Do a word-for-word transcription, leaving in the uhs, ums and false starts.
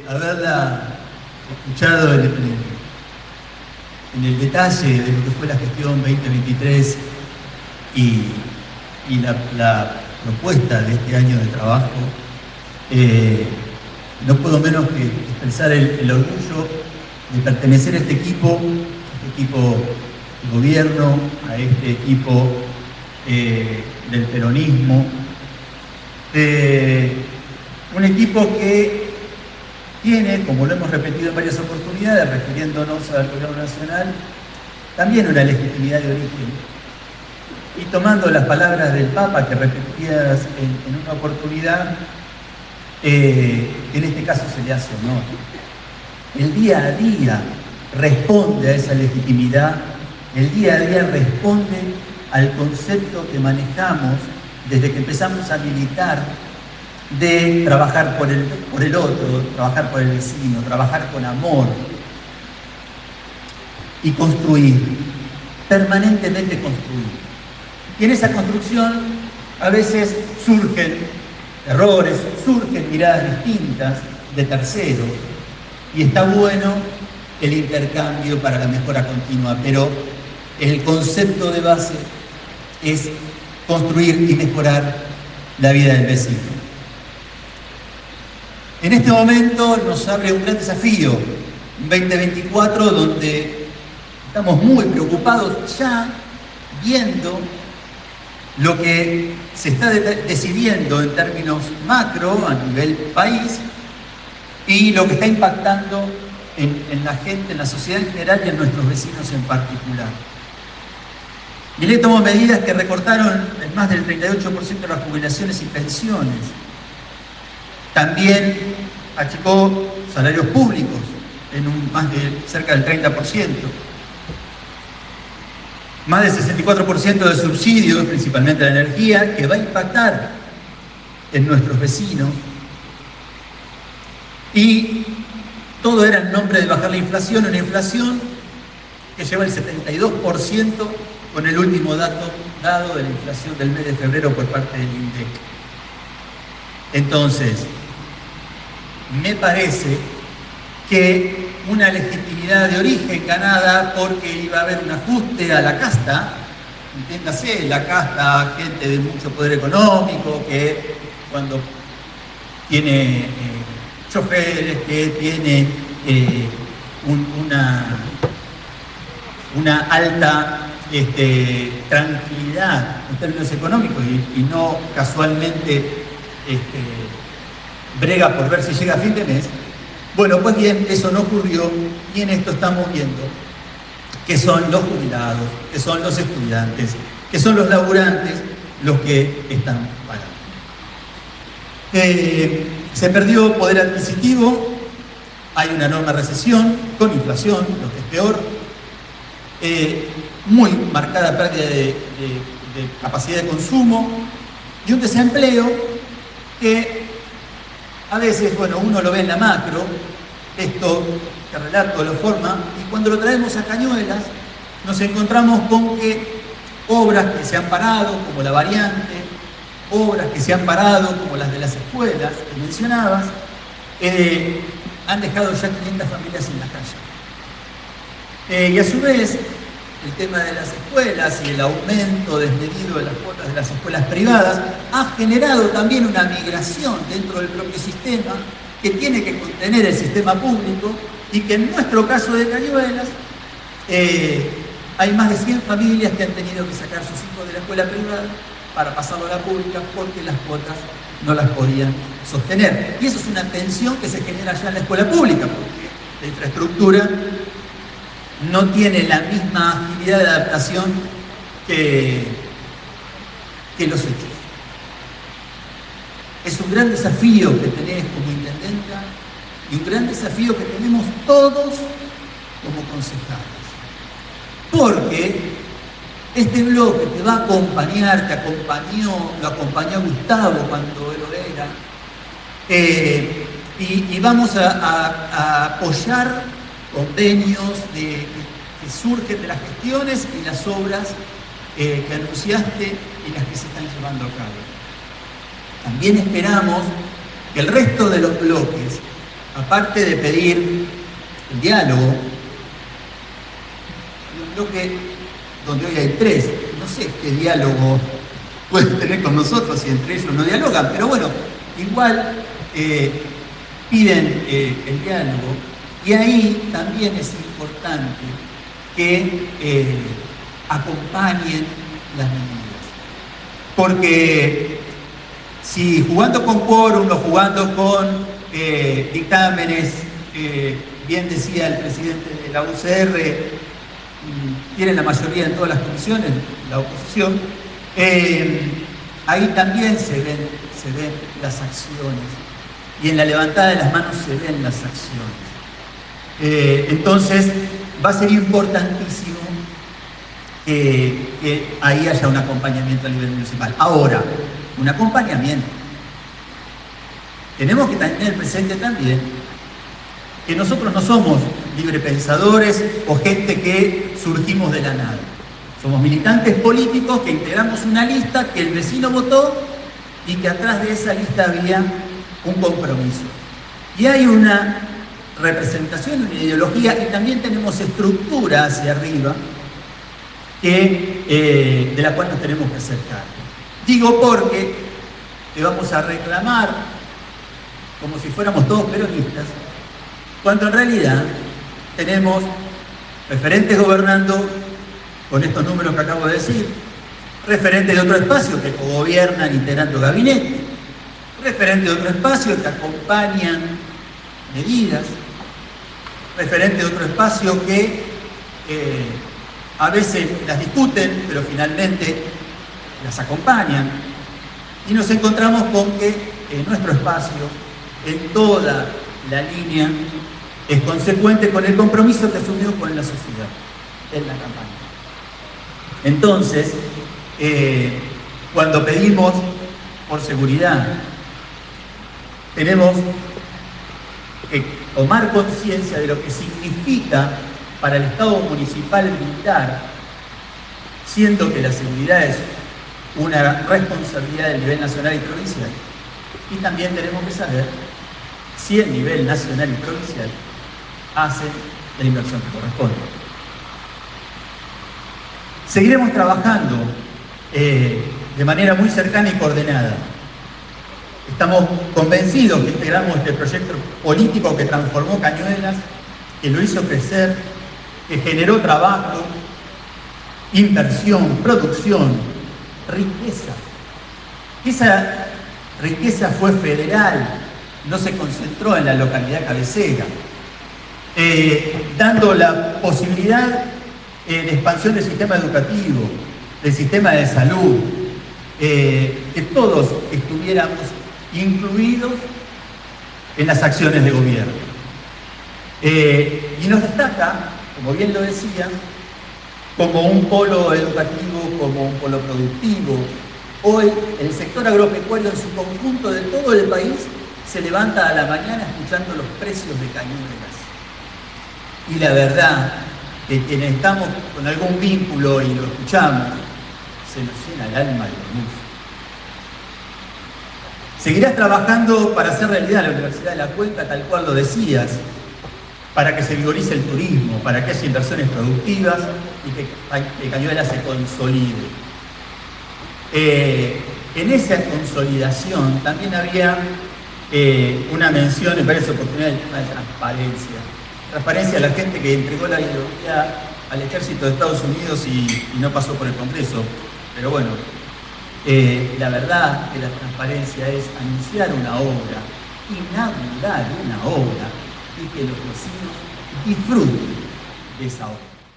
haberla escuchado en el, en el detalle de lo que fue la gestión veinte veintitrés y, y la, la propuesta de este año de trabajo, eh, no puedo menos que expresar el, el orgullo de pertenecer a este equipo, a este equipo de gobierno, a este equipo eh, del peronismo, eh, un equipo que tiene, como lo hemos repetido en varias oportunidades, refiriéndonos al gobierno nacional, también una legitimidad de origen. Y tomando las palabras del Papa que repetidas en, en una oportunidad, eh, en este caso se le hace honor. El día a día responde a esa legitimidad, el día a día responde al concepto que manejamos desde que empezamos a militar, de trabajar por el, por el otro, trabajar por el vecino, trabajar con amor y construir, permanentemente construir. Y en esa construcción a veces surgen errores, surgen miradas distintas de terceros, y está bueno el intercambio para la mejora continua, pero el concepto de base es construir y mejorar la vida del vecino. En este momento nos abre un gran desafío, un veinte veinticuatro, donde estamos muy preocupados ya viendo lo que se está de- decidiendo en términos macro a nivel país y lo que está impactando en, en la gente, en la sociedad en general y en nuestros vecinos en particular. Milei tomó medidas que recortaron en más del treinta y ocho por ciento de las jubilaciones y pensiones. También achicó salarios públicos en un, más de cerca del treinta por ciento. Más del sesenta y cuatro por ciento de subsidios, principalmente la energía, que va a impactar en nuestros vecinos. Y todo era en nombre de bajar la inflación, una inflación que lleva el setenta y dos por ciento con el último dato dado de la inflación del mes de febrero por parte del INDEC. Entonces, me parece que una legitimidad de origen ganada porque iba a haber un ajuste a la casta, entiéndase, la casta, gente de mucho poder económico, que cuando tiene eh, choferes, que tiene eh, un, una, una alta este, tranquilidad en términos económicos y, y no casualmente este, brega por ver si llega a fin de mes. Bueno, pues bien, eso no ocurrió y en esto estamos viendo que son los jubilados, que son los estudiantes, que son los laburantes los que están pagando. Eh, se perdió poder adquisitivo, hay una enorme recesión con inflación, lo que es peor, eh, muy marcada pérdida de, de, de capacidad de consumo y un desempleo que a veces, bueno, uno lo ve en la macro, esto que relato lo forma, y cuando lo traemos a Cañuelas, nos encontramos con que obras que se han parado, como la variante, obras que se han parado, como las de las escuelas que mencionabas, eh, han dejado ya quinientas familias en la calle. Eh, y a su vez, el tema de las escuelas y el aumento desmedido de las cuotas de las escuelas privadas ha generado también una migración dentro del propio sistema que tiene que contener el sistema público y que en nuestro caso de Cañuelas eh, hay más de cien familias que han tenido que sacar sus hijos de la escuela privada para pasarlo a la pública porque las cuotas no las podían sostener. Y eso es una tensión que se genera ya en la escuela pública porque la infraestructura no tiene la misma agilidad de adaptación que, que los hechos. Es un gran desafío que tenés como intendenta y un gran desafío que tenemos todos como concejales. Porque este bloque te va a acompañar, te acompañó, lo acompañó Gustavo cuando él lo era, eh, y, y vamos a, a, a apoyar convenios de, que surgen de las gestiones y las obras eh, que anunciaste y las que se están llevando a cabo. También esperamos que el resto de los bloques aparte de pedir el diálogo, un bloque donde hoy hay tres, no sé qué diálogo pueden tener con nosotros si entre ellos no dialogan, pero bueno, igual eh, piden eh, el diálogo, y ahí también es importante que eh, acompañen las medidas. Porque si jugando con quórum o jugando con eh, dictámenes, eh, bien decía el presidente de la U C R, tienen la mayoría en todas las comisiones, la oposición, eh, ahí también se ven, se ven las acciones, y en la levantada de las manos se ven las acciones. Eh, entonces va a ser importantísimo que, que ahí haya un acompañamiento a nivel municipal. Ahora, un acompañamiento. Tenemos que tener presente también que nosotros no somos librepensadores o gente que surgimos de la nada. Somos militantes políticos que integramos una lista que el vecino votó y que atrás de esa lista había un compromiso. Y hay una representación, una ideología, y también tenemos estructura hacia arriba que, eh, de la cual nos tenemos que acercar. Digo porque te vamos a reclamar como si fuéramos todos peronistas, cuando en realidad tenemos referentes gobernando con estos números que acabo de decir, referentes de otro espacio que gobiernan integrando gabinete, referentes de otro espacio que acompañan medidas, referentes de otro espacio que eh, a veces las discuten, pero finalmente las acompañan, y nos encontramos con que en nuestro espacio, en toda la línea, es consecuente con el compromiso que asumió con la sociedad en la campaña. Entonces, eh, cuando pedimos por seguridad, tenemos que tomar conciencia de lo que significa para el Estado municipal brindar, siendo que la seguridad es una responsabilidad del nivel nacional y provincial. Y también tenemos que saber si el nivel nacional y provincial hacen la inversión que corresponde. Seguiremos trabajando eh, de manera muy cercana y coordinada. Estamos convencidos que integramos este proyecto político que transformó Cañuelas, que lo hizo crecer, que generó trabajo, inversión, producción, riqueza. Esa riqueza fue federal, no se concentró en la localidad cabecera, eh, dando la posibilidad eh, de expansión del sistema educativo, del sistema de salud, eh, que todos estuviéramos incluidos en las acciones de gobierno. Eh, y nos destaca, como bien lo decía, como un polo educativo, como un polo productivo. Hoy el sector agropecuario en su conjunto de todo el país se levanta a la mañana escuchando los precios de Cañuelas. Y la verdad que quienes estamos con algún vínculo y lo escuchamos, se nos llena el alma de luz. Seguirás trabajando para hacer realidad la Universidad de la Cuenca, tal cual lo decías, para que se vigorice el turismo, para que haya inversiones productivas y que, que Cañuelas se consolide. Eh, en esa consolidación también había eh, una mención, me parece oportunidad, del tema de transparencia. Transparencia a la gente que entregó la ideología al ejército de Estados Unidos y, y no pasó por el Congreso. Pero bueno, eh, la verdad que la transparencia es anunciar una obra, inaugurar una obra y que los vecinos disfruten de esa obra.